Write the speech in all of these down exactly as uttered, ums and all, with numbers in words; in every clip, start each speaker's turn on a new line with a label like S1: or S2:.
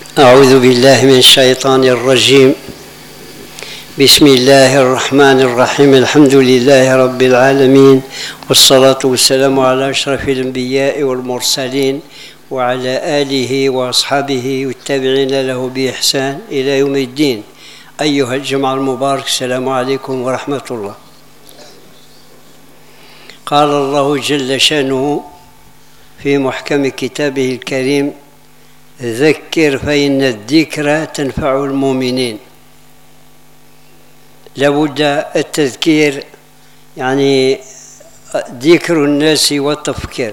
S1: أعوذ بالله من الشيطان الرجيم. بسم الله الرحمن الرحيم. الحمد لله رب العالمين، والصلاة والسلام على أشرف الأنبياء والمرسلين وعلى آله وأصحابه والتابعين له بإحسان إلى يوم الدين. أيها الجمع المبارك، السلام عليكم ورحمة الله. قال الله جل شأنه في محكم كتابه الكريم: ذكر فإن الذكرى تنفع المؤمنين. لابد التذكير، يعني ذكر الناس والتفكير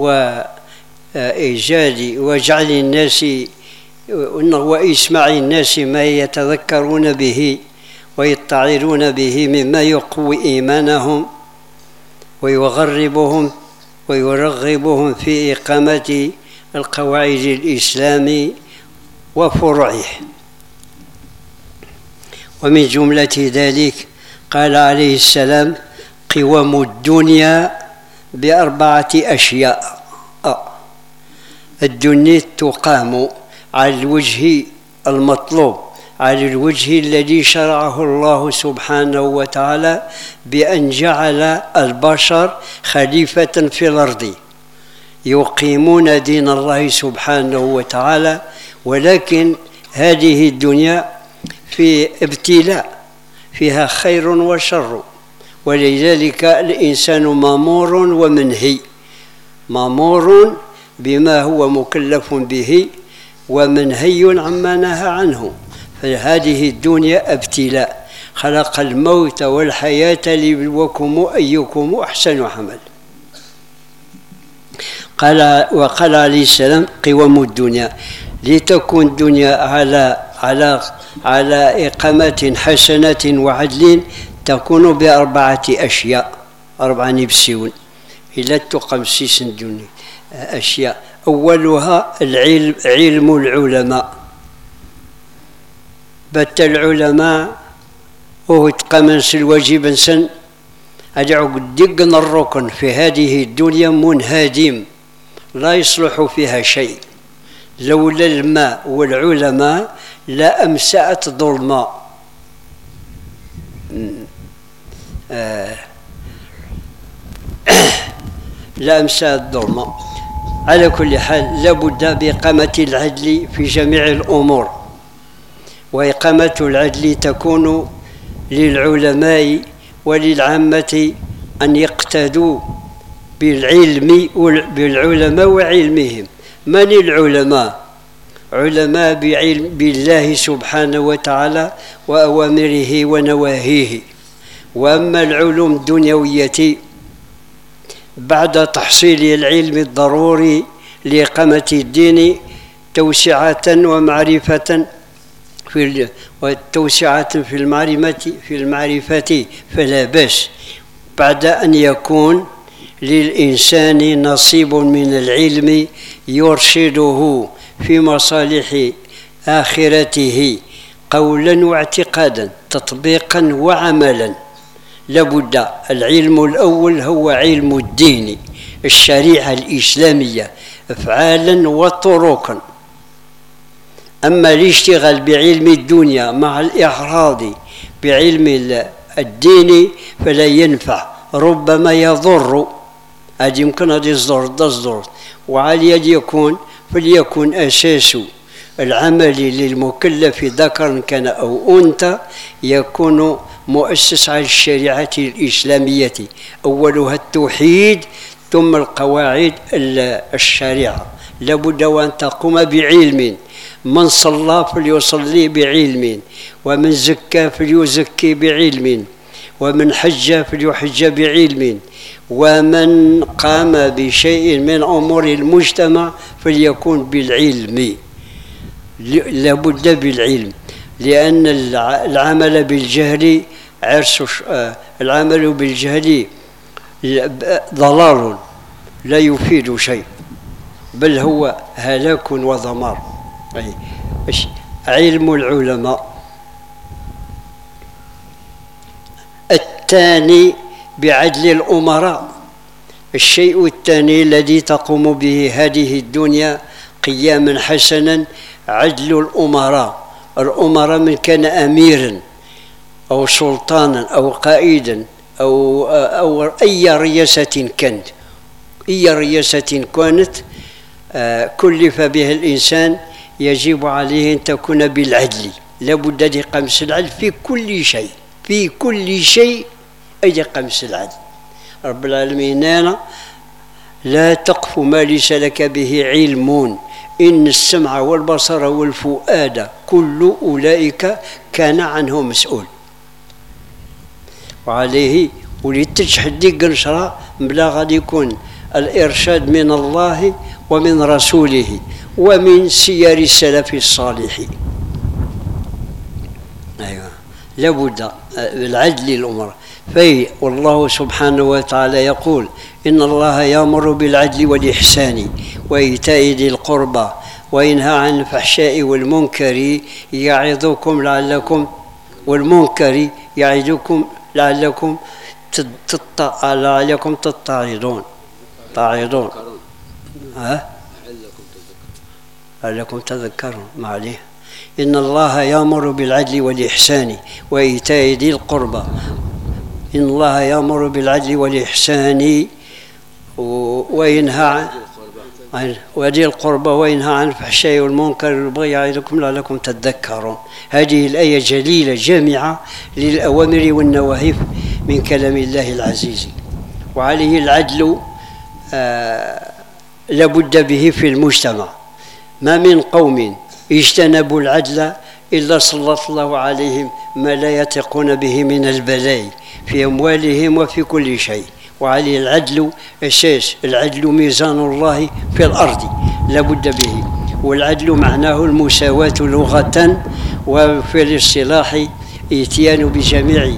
S1: وإيجاد وجعل الناس وإسماع الناس ما يتذكرون به ويتعظون به مما يقوي إيمانهم ويغربهم ويرغبهم في إقامة القواعد الإسلام وفروعه. ومن جملة ذلك قال عليه السلام: قوام الدنيا بأربعة أشياء. الدنيا تقام على الوجه المطلوب، على الوجه الذي شرعه الله سبحانه وتعالى، بأن جعل البشر خليفة في الأرض يقيمون دين الله سبحانه وتعالى. ولكن هذه الدنيا في ابتلاء، فيها خير وشر، ولذلك الإنسان مأمور ومنهي، مأمور بما هو مكلف به ومنهي عما نهى عنه. فهذه الدنيا ابتلاء، خلق الموت والحياة ليبلوكم أيكم أحسن عمل. قال وقال عليه السلام: قوام الدنيا، لتكون الدنيا على على على إقامة حسنة وعدل تكون بأربعة أشياء. أربعة نبسيون إلا تقام سيس الدنيا أشياء. أولها العلم، علم العلماء. بت العلماء وهو تقامنس الواجب سن أدعو دقن الركن في هذه الدنيا منهدم، لا يصلح فيها شيء. لولا الماء والعلماء لا أمسأت ظلما. آه. لا أمسأت ظلما. على كل حال، لابد بإقامة العدل في جميع الأمور، وإقامة العدل تكون للعلماء وللعامة أن يقتدوا بالعلم بالعلماء وعلمهم. من العلماء؟ علماء بعلم بالله سبحانه وتعالى وأوامره ونواهيه. وأما العلوم الدنيوية بعد تحصيل العلم الضروري لإقامة الدين توسعة ومعرفة في والتوسعة في المعرفة في المعرفة فلا بأس، بعد أن يكون للإنسان نصيب من العلم يرشده في مصالح آخرته قولا واعتقادا، تطبيقا وعملا. لابد العلم الأول هو علم الدين، الشريعة الإسلامية، أفعالا وطرقا. أما الاشتغال بعلم الدنيا مع الإعراض بعلم الدين فلا ينفع، ربما يضر. هذه يمكن هذه الضر تصدر. وعلى يد يكون فليكن أساس العمل للمكلف ذكر كان أو أنثى يكون مؤسس على الشريعة الإسلامية، أولها التوحيد ثم القواعد الشريعة. لابد وأن تقوم بعلم. من صلى فليصلي بعلم، ومن زكى فليزكي بعلم، ومن حج فليحج بعلم، ومن قام بشيء من أمور المجتمع فليكون بالعلم. لابد بالعلم، لأن العمل بالجهل عرس العمل بالجهل ضلال لا يفيد شيء، بل هو هلاك ودمار. علم العلماء. الثاني بعدل الأمراء. الشيء الثاني الذي تقوم به هذه الدنيا قياما حسنا عدل الأمراء. الأمراء من كان أميرا أو سلطانا أو قائدا أو, أو أي رياسة كانت، أي رياسة كانت كلف بها الإنسان يجب عليه أن تكون بالعدل. لابد أن قمص العدل في كل شيء، في كل شيء أي قمص العدل. رب العالمين أنا لا تقف ما ليس لك به علم إن السمع والبصر والفؤاد كل أولئك كان عنه مسؤول. وعليه ولتجحد ديك نشرة بلا غادي يكون الإرشاد من الله ومن رسوله ومن سير السلف الصالح. أيوة لابد العدل الأمر. في والله سبحانه وتعالى يقول إن الله يأمر بالعدل والإحسان وإيتاء ذي القربى وينهى عن الفحشاء والمنكر يعظكم لعلكم والمنكر يعظكم لعلكم لعلكم تتعظون تعظون ها لعلكم تذكرون. ما عليه. إن الله يأمر بالعدل والإحسان وإيتاء ذي القربى. إن الله يأمر بالعدل والإحسان وينهى عن وذي القربى وينهى عن الفحشاء والمنكر والبغي يعظكم لعلكم تذكرون. هذه الآية جليلة جامعة للأوامر والنواهي من كلام الله العزيز. وعليه العدل آه لابد به في المجتمع. ما من قوم اجتنبوا العدل إلا سلط الله عليهم ما لا يثقون به من البلاء في أموالهم وفي كل شيء. وعليه العدل أساس. العدل ميزان الله في الأرض لابد به. والعدل معناه المساواة لغة، وفي الاصطلاح إتيان بجميع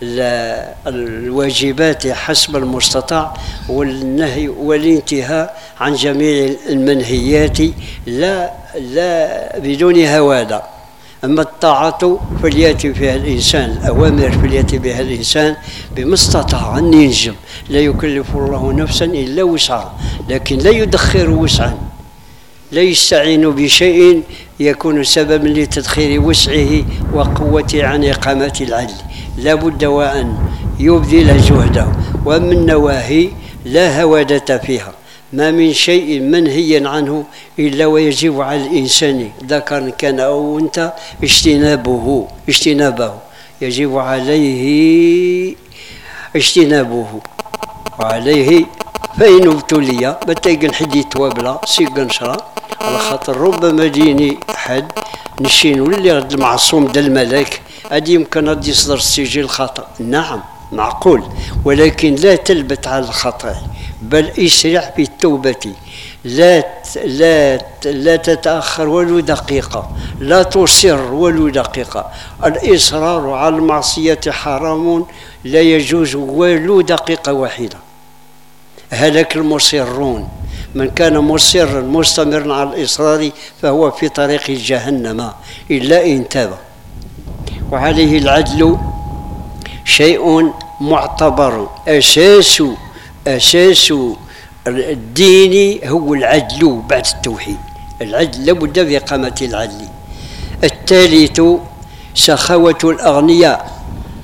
S1: الواجبات حسب المستطاع والنهي والانتهاء عن جميع المنهيات لا لا بدون هوادة. أما الطاعة فليأتي فيها الإنسان، الأوامر فليأتي بها الإنسان بما استطاع أن ينجم. لا يكلف الله نفسا إلا وسعها، لكن لا يدخر وسعا، لا يستعين بشيء يكون سببا لتدخير وسعه وقوته عن إقامة العدل. لا بد وأن يبذل جهده. ومن النواهي لا هوادة فيها. ما من شيء منهيا عنه إلا ويجب على الإنسان ذكر كان أو أنثى اجتنابه اجتنابه يجب عليه اجتنابه. وعليه فإن ابتلي بتيجن حد يتوابلا سيجن شرا على خاطر ربما ديني حد نشين واللي غد المعصوم دا الملاك هذه يمكن غادي يصدر السجل الخطأ. نعم معقول، ولكن لا تلبت على الخطأ بل اسرع في التوبة. لا لا لا تتأخر ولو دقيقة، لا تصر ولو دقيقة. الإصرار على المعصية حرام لا يجوز ولو دقيقة واحدة. هلك المصرون. من كان مصرا مستمرا على الإصرار فهو في طريق جهنم إلا إن تاب. وعليه العدل شيء معتبر. أساس أساس الدين هو العدل بعد التوحيد. العدل لابد بإقامة العدل. الثالث سخاوة الأغنياء.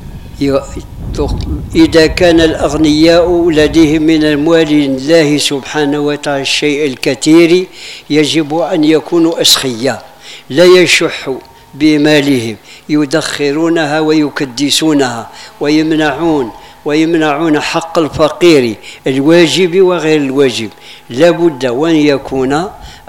S1: إذا كان الأغنياء لديهم من أموال الله سبحانه وتعالى الشيء الكثير يجب أن يكونوا أسخياء لا يشحوا بمالهم، يدخرونها ويكدسونها ويمنعون ويمنعون حق الفقير الواجب وغير الواجب. لابد وأن يكون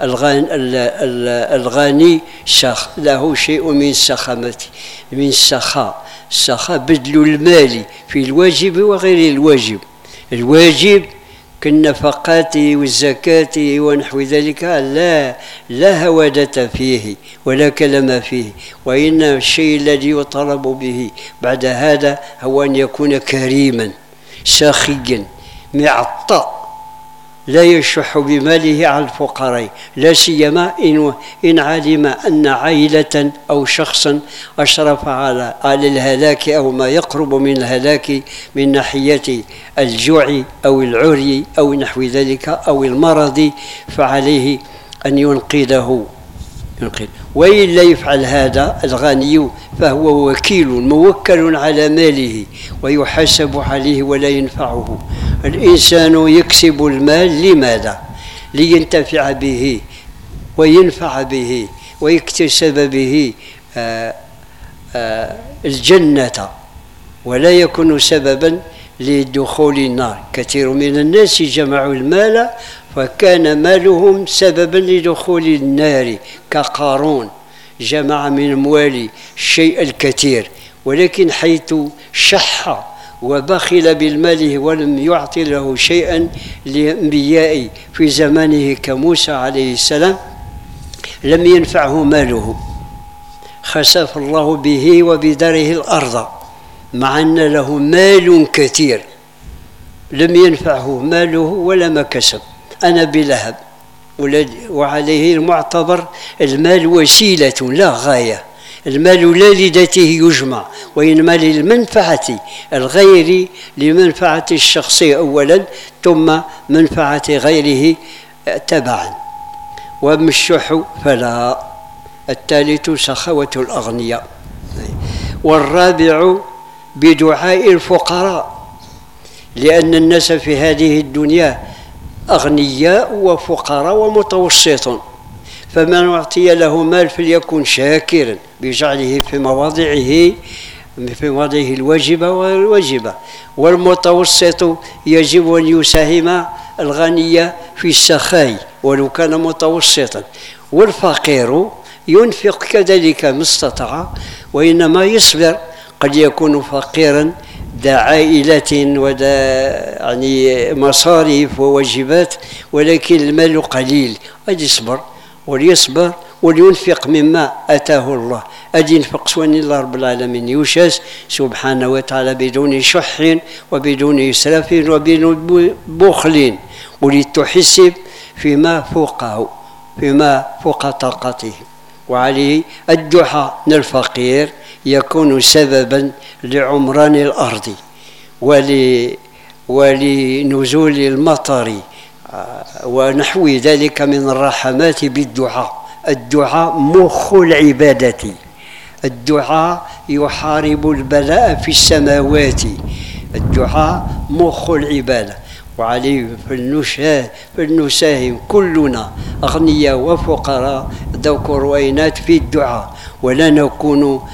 S1: الغني شخ له شيء من السخامة من السخاء. السخاء بذل المال في الواجب وغير الواجب. الواجب كالنفقات والزكاة ونحو ذلك لا لا هوادة فيه ولا كلام فيه، وإن الشيء الذي يطالب به بعد هذا هو أن يكون كريما ساخيا معطاء لا يشح بماله على الفقراء، لا سيما إن إن علم أن عائلة أو شخصا أشرف على على الهلاك أو ما يقرب من الهلاك من ناحية الجوع أو العري أو نحو ذلك أو المرض، فعليه أن ينقذه ينقل. وإن لا يفعل هذا الغني فهو وكيل موكل على ماله ويحاسب عليه ولا ينفعه. الإنسان يكسب المال لماذا؟ لينتفع به وينفع به ويكتسب به آآ آآ الجنة، ولا يكون سببا لدخول النار. كثير من الناس جمعوا المال فكان مالهم سببا لدخول النار، كقارون جمع من أمواله الشيء الكثير، ولكن حيث شح وبخل بالمال ولم يعطي له شيئا لأنبياء في زمانه كموسى عليه السلام لم ينفعه ماله، خسف الله به وبداره الأرض مع أن له مال كثير، لم ينفعه ماله ولا ما كسب. أنا بلهب، وعليه المعتبر المال وسيلة لا غاية. المال لا لذاته يجمع، وإنما للمنفعة الغير، لمنفعة الشخص أولا ثم منفعة غيره تبعا. وأما الشح فلا. الثالث سخاوة الأغنياء. والرابع بدعاء الفقراء، لأن الناس في هذه الدنيا أغنياء وفقراء ومتوسطون، فمن أعطي له مال فليكن شاكرا بجعله في مواضعه في مواضعه الواجبة والواجبة. والمتوسط يجب أن يساهم الغني في السخاء ولو كان متوسطا. والفقير ينفق كذلك ما استطاع، وإنما يصبر. قد يكون فقيرا ذا عائلة وذا يعني مصاريف وواجبات، ولكن المال قليل، قد يصبر وليصبر ولينفق مما أتاه الله. أدي ينفق سواني الله رب العالمين يوشاس سبحانه وتعالى بدون شح وبدون إسراف وبدون بخل، ولتحسب فيما فوقه فيما فوق طاقته. وعليه الدعاء للفقير يكون سببا لعمران الأرض ولنزول المطر ونحو ذلك من الرحمات بالدعاء. الدعاء مخ العبادة، الدعاء يحارب البلاء في السماوات، الدعاء مخ العبادة. وعليه فلنساهم كلنا أغنياء وفقراء ذو روينات في الدعاء، ولا نكون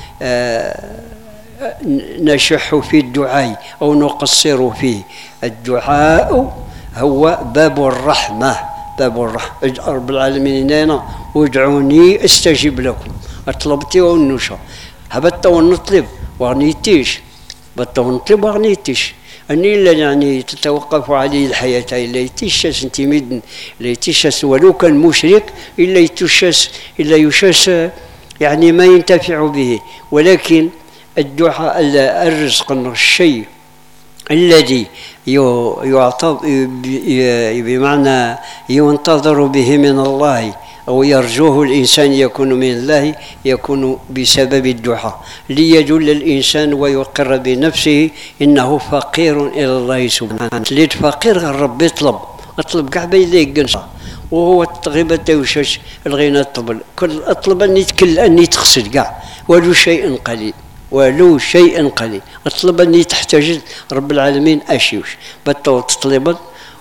S1: نشح في الدعاء أو نقصر فيه. الدعاء هو باب الرحمة، باب الرحمة. رب العالمين هنا ادعوني استجب لكم، اطلبتي ونشا هبت ونطلب وغنيتيش، بت ونطلب وغنيتيش. أني إلا يعني تتوقف عليه الحياة، إلا يتشاس انت مدن، إلا يتشاس ولو كان مشرك، إلا يتشاس إلا يشاس يعني ما ينتفع به. ولكن الدعاء الرزق الشيء الذي يعطى بمعنى ينتظر به من الله أو يرجوه الإنسان يكون من الله، يكون بسبب الدعاء، ليدل الإنسان ويقر بنفسه إنه فقير إلى الله سبحانه. ليت فقير الرب يطلب اطلب كاع بين يديك، وهو غيبة وشاش الغنى الطبل كل اطلب أني تكل أني تغسل كاع ولو شيء قليل، ولو شيء قليل اطلب أني تحتاج رب العالمين أشيوش بطل تطلب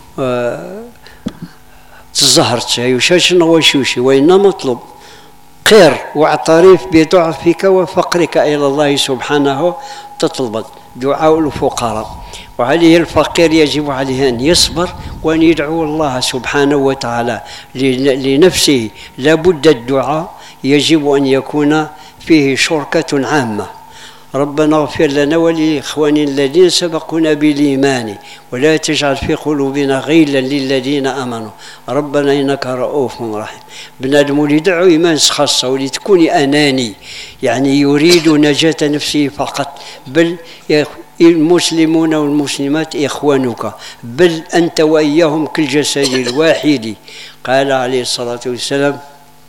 S1: تظهرت يوشاش نوشوشي، وإنما مطلب خير واعترف بضعفك وفقرك إلى الله سبحانه تطلب دعاء الفقراء. وعليه الفقير يجب عليه أن يصبر وأن يدعو الله سبحانه وتعالى لنفسه. لابد الدعاء يجب أن يكون فيه شركة عامة. ربنا اغفر لنا ولإخواننا الذين سبقونا بالإيمان ولا تجعل في قلوبنا غيلا للذين آمنوا ربنا إنك رؤوف رحيم. بنادم اللي يدعو إيمان خاصة ولي تكون أناني، يعني يريد نجاة نفسه فقط، بل المسلمون والمسلمات إخوانك، بل أنت وإياهم كالجسد الواحد. قال عليه الصلاة والسلام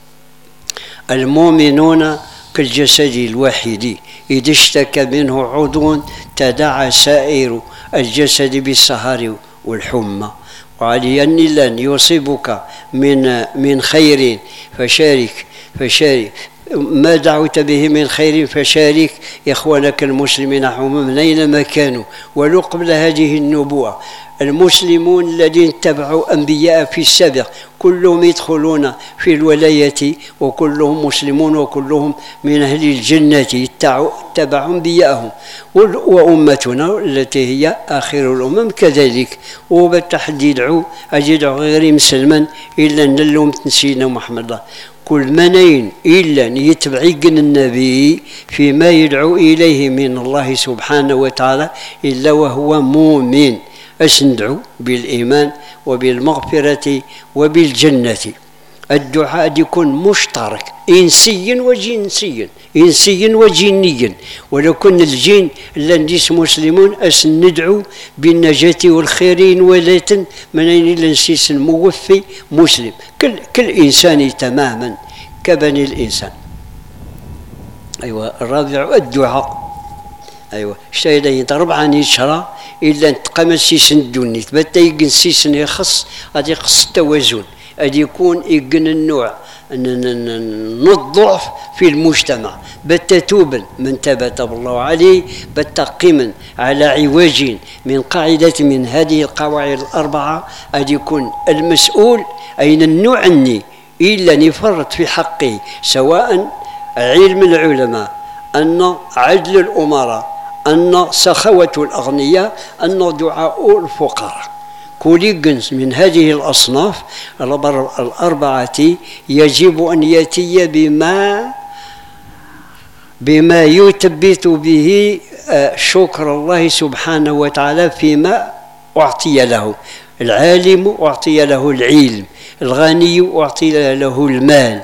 S1: المؤمنون كالجسد الواحد إذا اشتكى منه عضو تداعى سائر الجسد بالسهر والحمى. وعلي أن لن يصيبك من من خير فشارك فشارك ما دعوت به من خير فشارك إخوانك المسلمين حمم أينما كانوا. ولو قبل هذه النبوة المسلمون الذين اتبعوا أنبياء في السابق كلهم يدخلون في الولاية وكلهم مسلمون وكلهم من أهل الجنة اتبعوا أنبياءهم. وأمتنا التي هي آخر الأمم كذلك. وبالتحديد يدعو أجدعو غير مسلما إلا نلهم تنسينا محمد الله كل منين إلا يتبع النبي فيما يدعو إليه من الله سبحانه وتعالى إلا وهو مؤمن. أش ندعو بالإيمان وبالمغفرة وبالجنة. الدعاء يكون مشترك إنسيا وجنسيا إنسيا وجنيا. ولو كن الجن لنديس مسلمون أش ندعو بالنجاة والخيرين ولكن من أين لنسيس الموفي مسلم كل كل إنسان تماما كبني الإنسان. أيوة الرابع الدعاء. أيوة شايدا يضرب عن يشرى إلا نتقام سيسن الدنيا بتا يقن سيسن يخص غادي يخص التوازن غادي يكون يقن النوع الضعف في المجتمع بتا توبا من تاب تاب الله عليه بتا قيما على عواج من قاعدة من هذه القواعد الأربعة غادي يكون المسؤول أين النوع عني إلا نفرط في حقه سواء علم العلماء أن عدل الأمراء أن سخوة الأغنياء أن دعاء الفقراء كل جنس من هذه الأصناف الأربعة يجب أن يأتي بما بما يثبت به شكر الله سبحانه وتعالى فيما أعطي له. العالم أعطي له العلم، الغني أعطي له المال،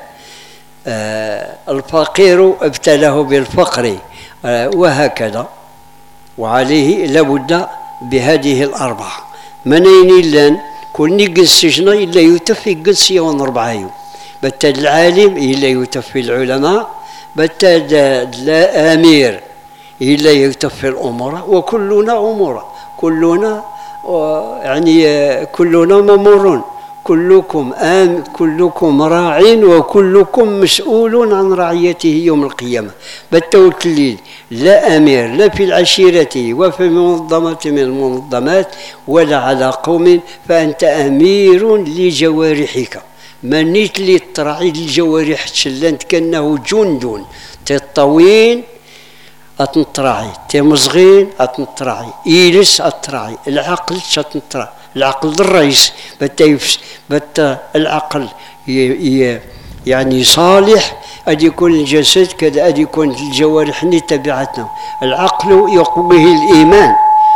S1: الفقير ابتلاه بالفقر، وهكذا. وعليه لابد بهذه الأربعة. منين إلا كل نقل سجن إلا يتفي قنس يوم أربعة يوم بتا العالم إلا يتفي العلماء بتا الأمير إلا يتفي الأمراء وكلنا أمراء كلنا يعني كلنا ممرون كلكم آم كلكم راع وكلكم مسؤول عن رعيته يوم القيامة. بالتوكيل لا أمير لا في العشيرة وفي منظمة من المنظمات ولا على قوم فأنت أمير لجوارحك. منيت لي تراعي الجوارح تشلنت كأنه جند تطوين أتنطراعي تمزغين أتنطراعي إيلس أتراعي العقل أتنطراعي العقل الرئيس بتا بتا العقل يعني صالح أدي يكون الجسد كذا أدي يكون الجوارح تبعتنا. العقل يقويه الإيمان.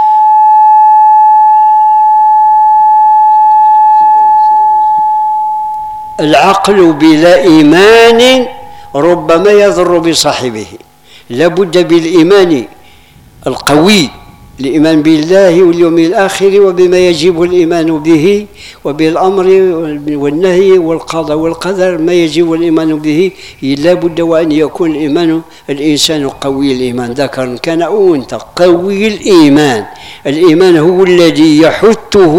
S1: العقل بلا إيمان ربما يضر بصاحبه. لابد بالإيمان القوي الإيمان بالله واليوم الآخر وبما يجب الإيمان به وبالأمر والنهي والقضاء والقدر ما يجب الإيمان به. لا بد وأن يكون الإيمان الإنسان قوي الإيمان ذكر كان أو أنثى قوي الإيمان. الإيمان هو الذي يحثه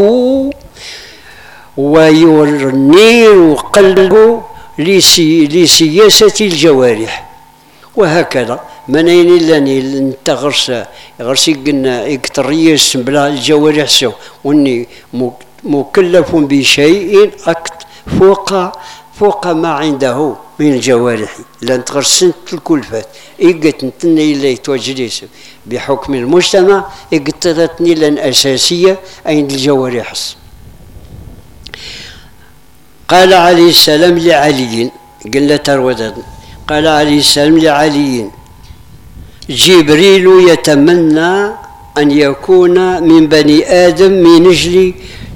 S1: وينير قلبه لسياسة الجوارح. وهكذا منين لاني انت غرس غرس قلنا يكتريس بلا الجوارح سو واني مكلف بشيء فوق فوق ما عنده من الجوارح. لان تغرسنت الكلفات إيقت نتني إلي توجليس بحكم المجتمع إيقتتني لان أساسية عند الجوارح. قال عليه السلام لعلي قلنا ترودا قال عليه السلام لعلي جبريل يتمنى أن يكون من بني آدم من أجل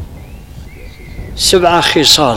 S1: سبع خصال.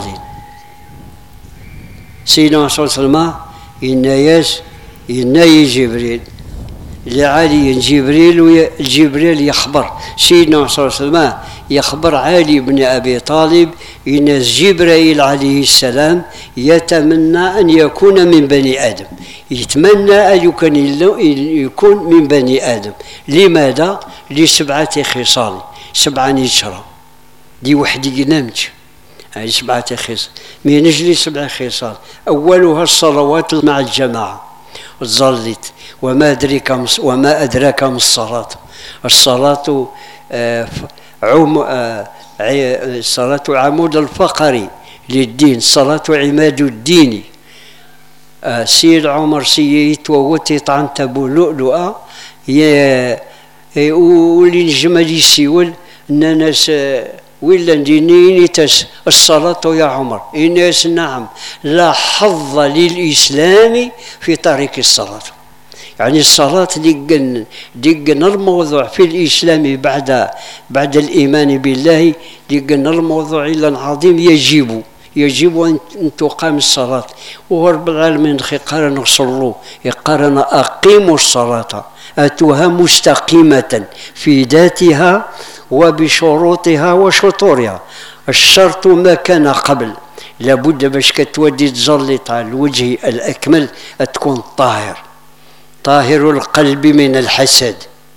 S1: سيدنا صلى الله عليه وسلم ينايس يناي جبريل لعلي جبريل جبريل يخبر سيدنا صلى الله عليه وسلم يخبر علي بن أبي طالب إن جبريل عليه السلام يتمنى أن يكون من بني آدم. يتمنى أن يكون من بني آدم. لماذا؟ لسبعة خصال سبعة نشرة دي وحدي نمج هذه سبعة خصال من أجل سبع خصال. أولها الصلوات مع الجماعة تصليت. وما أدرك وما أدراك ما الصلاة. الصلاة آه عم آه الصلاة عمود الفقري للدين، الصلاة عماد الدين. آه سيد عمر سييت ووتيط عن تبو لؤلؤة يا ولي نجمل يسيول الناس ولا نديني تس الصلاة يا عمر الناس نعم لا حظ للإسلام في طريق الصلاة. يعني الصلاة دقن دقن الموضوع في الإسلام بعد بعد الإيمان بالله دقن الموضوع إلا عظيم يجب يجب أن تقام الصلاة. وهو رب العالمين قارن صلوا قارن أقيموا الصلاة أتوها مستقيمة في ذاتها وبشروطها وشطورها. الشرط ما كان قبل لابد باش كتودي تصلي على الوجه الأكمل تكون طاهر، طاهر القلب من الحسد،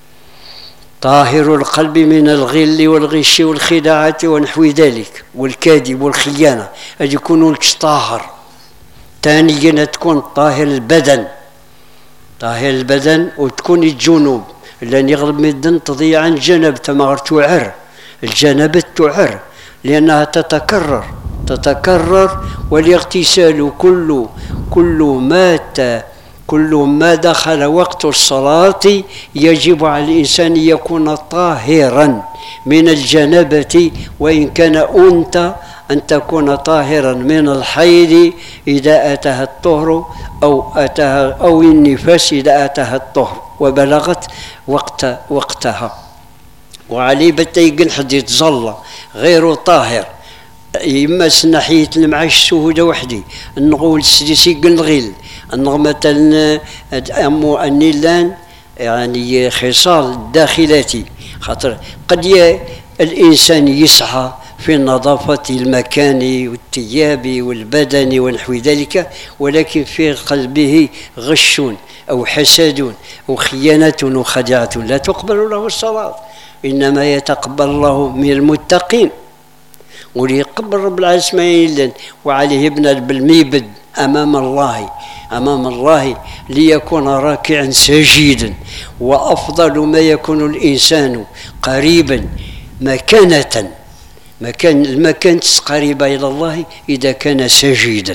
S1: طاهر القلب من الغل والغش والخداعة ونحو ذلك والكذب والخيانة، أن يكون لك طاهر. ثانيا تكون طاهر البدن، طاهر البدن وتكون الجنوب، لأن يغلب من الدن تضيع عن الجنب تمار تعر، الجنبة تعر لأنها تتكرر تتكرر والاغتسال كل كل ما كل ما دخل وقت الصلاة يجب على الإنسان أن يكون طاهرا من الجنبة، وإن كان أنت أن تكون طاهرا من الحيض إذا أتاها الطهر أو أتاها أو النفاس إذا أتاها الطهر وبلغت وقت وقتها. وعليه بتيقن حد يتظل غير طاهر، إما سنحية المعاش السهودة وحدي نقول سديسي الغيل مثلا أمو النيلان يعني خصال داخلاتي. خاطر قد الإنسان يسعى في نظافة المكان والثياب والبدن ونحو ذلك، ولكن في قلبه غش أو حسد أو خيانة وخديعة لا تقبل له الصلاة. إنما يتقبل الله من المتقين، وليقبل رب العالمين وعليه يبنى بالميبد أمام الله أمام الله ليكون راكعا ساجدا. وأفضل ما يكون الإنسان قريبا مكانة مكان المكان قريبة إلى الله إذا كان ساجدا،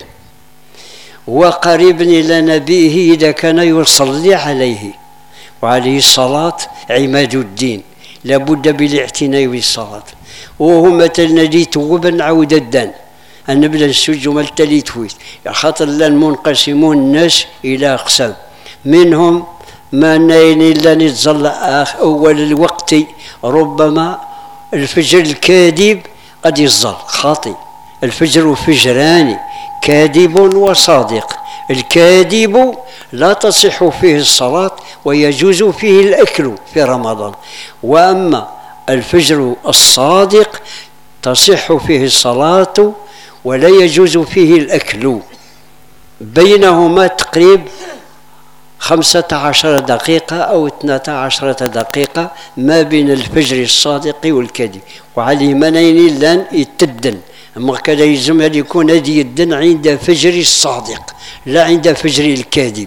S1: وقريبا إلى نبيه إذا كان يصلي عليه. وعليه الصلاة عماد الدين، لابد بالاعتناء بالصلاة. وهو مثلا اللي توبا نعاود الدان أن نبدا السجو مالتالي تويت، خاطر لان منقسمون الناس إلى أقسام، منهم ما ناين إلا نتظل أول الوقت ربما الفجر الكاذب قد يظل خاطئ. الفجر فجران كاذب وصادق. الكاذب لا تصح فيه الصلاة ويجوز فيه الأكل في رمضان، وأما الفجر الصادق تصح فيه الصلاة ولا يجوز فيه الأكل. بينهما تقريب خمسة عشر دقيقة أو اثنتا عشرة دقيقة ما بين الفجر الصادق والكاذب. وعليه منين لان يتدن، أما كان يلزم أن يكون هذه الدن عند فجر الصادق لا عند فجر الكاذب،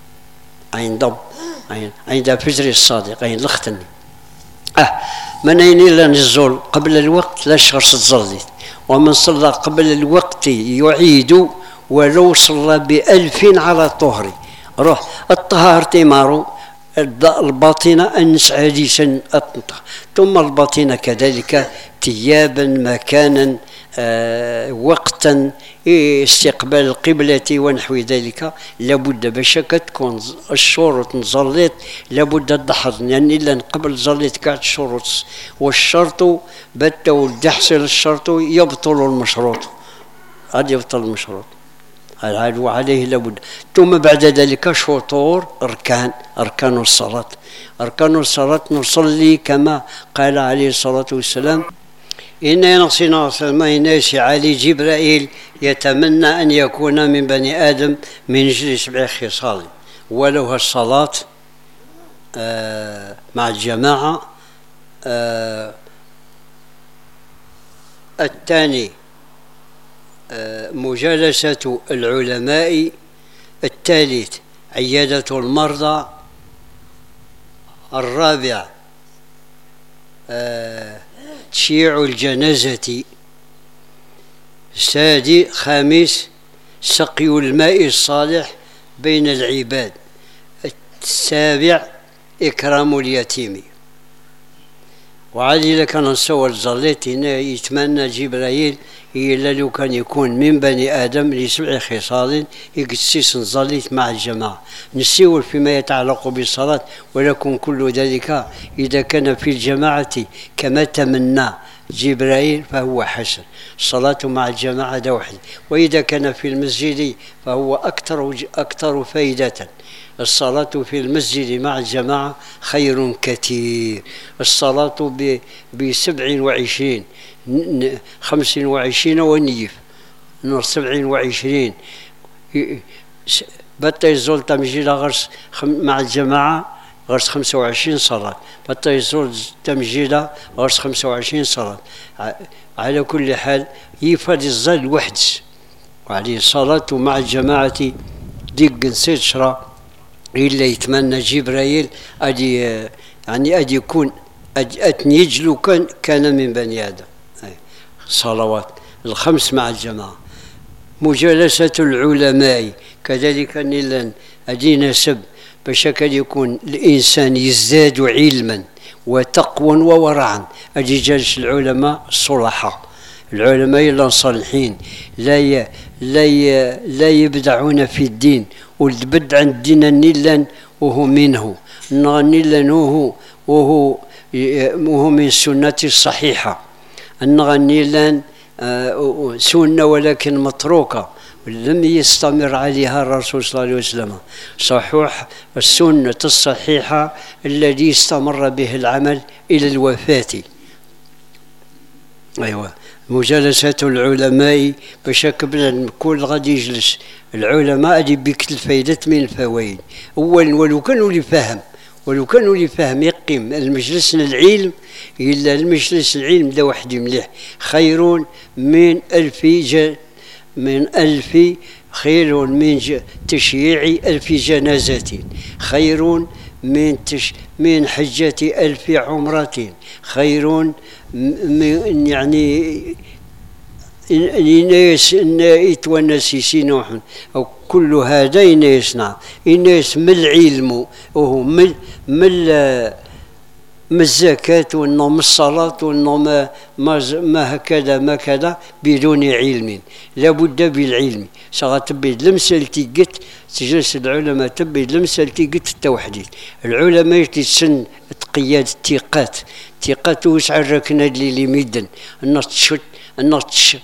S1: عند عند فجر الصادق عند الختن. أه منين إلا نزول قبل الوقت لا شخص تصلي، ومن صلى قبل الوقت يعيد ولو صلى بألف على طهر. روح الطهار تمارو الباطنة أنس حديثا أطنطها، ثم الباطنة كذلك ثيابا مكانا آه وقتا استقبال القبلة ونحو ذلك. لابد باش تكون الشروط نصليت لابد الدحر، لأن يعني إلا قبل صليت كاع الشروط، والشرط بت تحصل الشرط يبطل المشروط، هذا يبطل المشروط هذا وعليه لابد. ثم بعد ذلك شطور أركان أركان الصلاة. أركان الصلاة نصلي كما قال عليه الصلاة والسلام: إن نصينا ما يناس علي جبرائيل يتمنى أن يكون من بني آدم من أجل سبع خصال، ولو الصلاة آه مع الجماعة، آه الثاني مجالسة العلماء. الثالث عيادة المرضى. الرابع تشييع الجنازة. سادس خامس سقي الماء الصالح بين العباد. السابع إكرام اليتيم. وعادي لك أنا نصور زليت هنا يتمنى جبرائيل إلا لو كان يكون من بني آدم لسبع خصال يقسيس نزليت مع الجماعة نسيور فيما يتعلق بالصلاة، ولكن كل ذلك إذا كان في الجماعة كما تمنى جبرائيل فهو حسن. الصلاة مع الجماعة ده واحد، وإذا كان في المسجد فهو أكثر أكثر فائدة. الصلاة في المسجد مع الجماعة خير كثير. الصلاة بسبع وعشرين خمس وعشرين ونيف نور سبع وعشرين بطي يزول تمجيل غرس مع الجماعة غرس خمسة وعشرين صلاة، بطي يزول تمجيل غرس خمسة وعشرين صلاة. على كل حال يفاد الظل وحدس، وعليه الصلاة مع الجماعة ديك نسيت شرا إلا يتمنى جبرائيل أدي يعني أدي يكون أتنيجلو كان كان من بني آدم. صلوات الخمس مع الجماعة. مجالسة العلماء كذلك نيلان أدي نسب باش كان يكون الإنسان يزداد علما وتقوى وورعا. أدي جالس العلماء الصلحاء، العلماء الصالحين لا ي... لا ي... لا يبدعون في الدين، والبدع عند الدين النيلان وهو منه النيلان وهو وهو وهو من السنة الصحيحة. النيلان سنة ولكن متروكة لم يستمر عليها الرسول صلى الله عليه وسلم. صحيح السنة الصحيحة الذي استمر به العمل إلى الوفاة. أيوة مجالسة العلماء باش قبل كل غادي يجلس العلماء غادي بكل فايدة من الفوائد. أولا ولو كانوا اللي فهم ولو كانوا اللي فهم يقيم المجلس العلم إلا المجلس العلم ده واحد مليح خير من ألف ج من ألف خير من تشييع ألف جنازة، خير من تش من حجة ألف عمرة، خير من يعني الناس يتونسيسين أو كل هذا يصنع الناس من العلم وهو من من من الزكاة وإنه من الصلاة وإنه ما ما هكذا ما كذا بدون علم. لابد بالعلم. سغتبيد لمسال تيقت تجلس العلماء تبيد لمسال تيقت التوحيد. العلماء يتسن تقياد الثقات ثقات وسع الركنة اللي ميدن الناس تشت الناس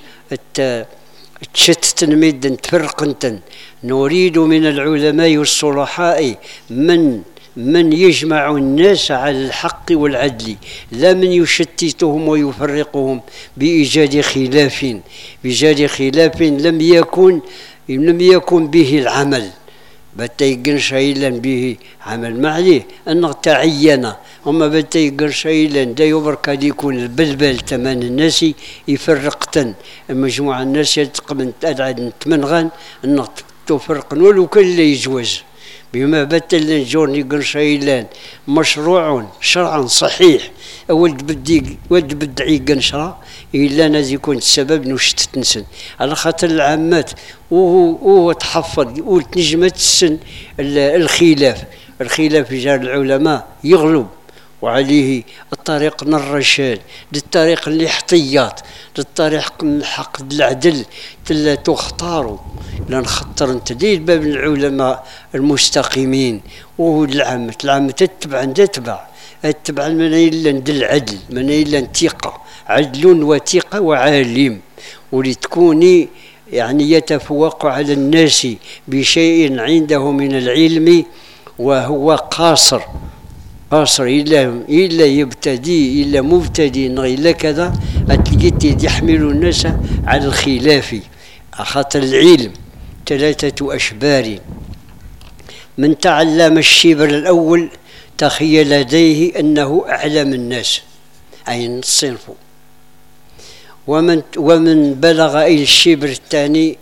S1: تشتتن ميدن تفرقنتن. نريد من العلماء والصلحاء من من يجمع الناس على الحق والعدل، لا من يشتتهم ويفرقهم بإيجاد خلاف بإيجاد خلاف لم يكن لم يكن به العمل. بتيقن شيئا به عمل ما عليه أنه تعين، أما بتيقن شيئا دا يبرك هذا يكون البلبل تمن الناس يفرقتن مجموعة الناس يتقبل أدعى تمنغان أنه تفرقن ولو كان لا يجوز. بما بتل نجور يقول شيئا مشروع شرعا صحيح ولد بدي ولد بدعي قنشرة إلا نازي يكون السبب نوشت تنسن على خاطر العامات وهو وهو تحفظ وتنجمت السن الخلاف الخلاف جار العلماء يغلب، وعليه الطريق الرشاد للطريق الاحتياط للطريق الحق العدل تلا تختاروا لان خطر انت دير باب العلماء المستقيمين وهو العامة العامة تتبع تتبع تتبع من إلا ندل العدل من إلا ثقة عدل وثقة وعالم ولتكوني يعني يتفوق على الناس بشيء عنده من العلم وهو قاصر قاصر إلا إلا يبتدي إلا مبتدي إلا كذا أتلقيت يحمل الناس على الخلاف. خاطر العلم ثلاثة أشبار. من تعلم الشبر الأول تخيل لديه أنه أعلم الناس أي الصنف، ومن ومن بلغ إلى الشبر الثاني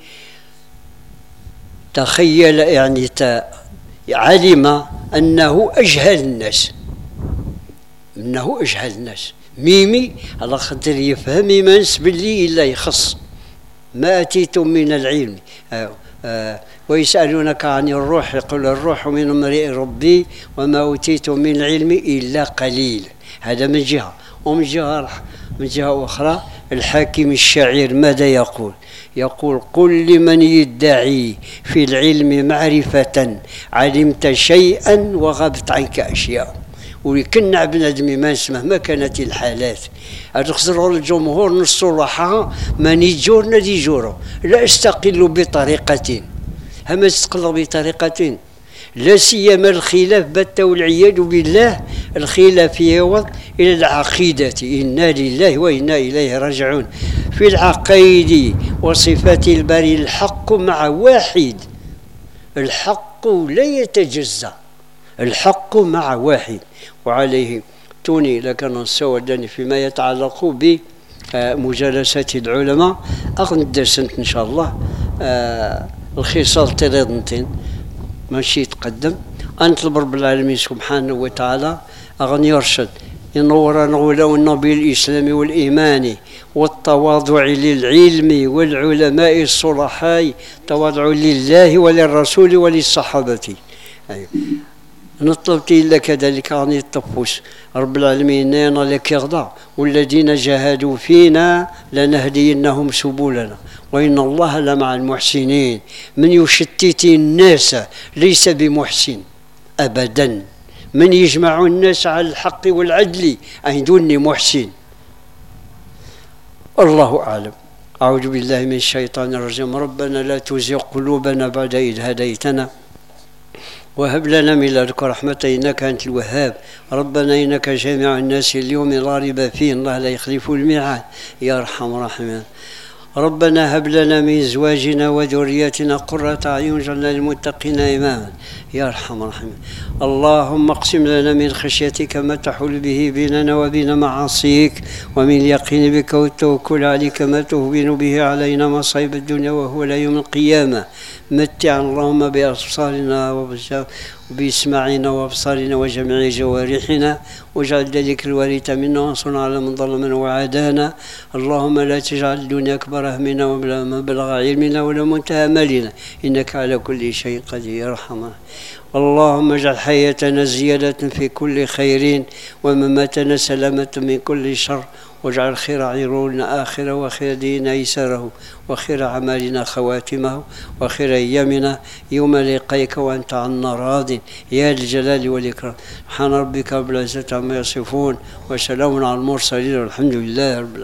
S1: تخيل يعني علم أنه أجهل الناس، أنه أجهل الناس. ميمي على خاطر يفهم يمانس باللي إلا يخص ما أتيتم من العلم. آه آه ويسألونك عن الروح يقول الروح من امرئ ربي وما أوتيتم من العلم إلا قليل. هذا من جهة. ومن جهة من جهة أخرى الحاكم الشاعر ماذا يقول؟ يقول قل لمن يدعي في العلم معرفة علمت شيئا وغابت عنك أشياء. ويكنع بنادم ما مهما كانت الحالات. أتخسر الجمهور نص راحة ما نيجور ندي جورو لا استقل بطريقة. هما استقل بطريقة لا سيما الخلاف بت والعياذ بالله. الخلاف يوض إلى العقيدة إنا لله وإنا إليه راجعون. في العقائد وصفات الباري الحق مع واحد. الحق لا يتجزأ، الحق مع واحد. وعليه توني لكن نسودني فيما يتعلق بمجالسات العلماء أغن درسنت إن شاء الله. آه الخصال تريضنتين ماشي يتقدم. أنطلب رب العالمين سبحانه وتعالى أغن يرشد ينورنا ولونا بالإسلام والإيمان والتواضع للعلم والعلماء الصلحاء، تواضع لله وللرسول وللصحابة. أيوه. نطلبت إلا كذلك عن التفوس رب العالمين أنا لك يغضى والذين جاهدوا فينا لنهدينهم سبلنا وإن الله لمع المحسنين. من يشتت الناس ليس بمحسن أبدا، من يجمع الناس على الحق والعدل أيدوني محسن. الله أعلم. أعوذ بالله من الشيطان الرجيم. ربنا لا تزغ قلوبنا بعد إذ هديتنا وهب لنا من لدنك رحمة إنك أنت الوهاب. ربنا إنك جامع الناس اليوم لا ريب فيه الله لا يخلف الميعاد يا أرحم الراحمين. ربنا هب لنا من أزواجنا وذرياتنا قرة أعين واجعلنا للمتقين إماما يا أرحم الراحمين. اللهم اقسم لنا من خشيتك ما تحول به بيننا وبين معاصيك، ومن اليقين بك والتوكل عليك ما تهون به علينا مصائب الدنيا وهو لا يوم القيامة. متعنا اللهم بأبصارنا وبإسماعنا وأبصارنا وجميع جوارحنا، واجعل ذلك الوارث منا وانصرنا على من ظلمنا وعادانا. اللهم لا تجعل الدنيا أكبر همنا ولا مبلغ علمنا ولا منتهى مالنا إنك على كل شيء قدير. ارحمنا. اللهم اجعل حياتنا زيادة في كل خير ومماتنا سلامة من كل شر، واجعل خير عيرنا آخرة وخير ديننا أيسره وخير أعمالنا خواتمه وخير أيامنا يوم لقيك وأنت عنا راض يا الجلال والإكرام. سبحان ربك رب العزة عما يصفون وسلام على المرسلين والحمد لله رب العالمين.